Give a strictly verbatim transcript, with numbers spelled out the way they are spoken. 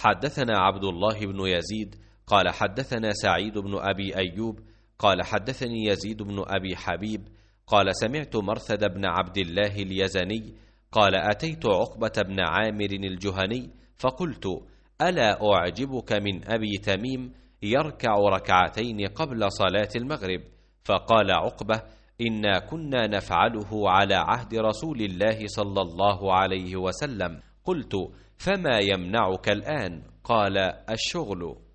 حدثنا عبد الله بن يزيد قال حدثنا سعيد بن أبي أيوب قال حدثني يزيد بن أبي حبيب قال سمعت مرثد بن عبد الله اليزني قال أتيت عقبة بن عامر الجهني فقلت ألا أعجبك من أبي تميم يركع ركعتين قبل صلاة المغرب؟ فقال عقبة إنا كنا نفعله على عهد رسول الله صلى الله عليه وسلم. قلت فما يمنعك الآن؟ قال الشغل.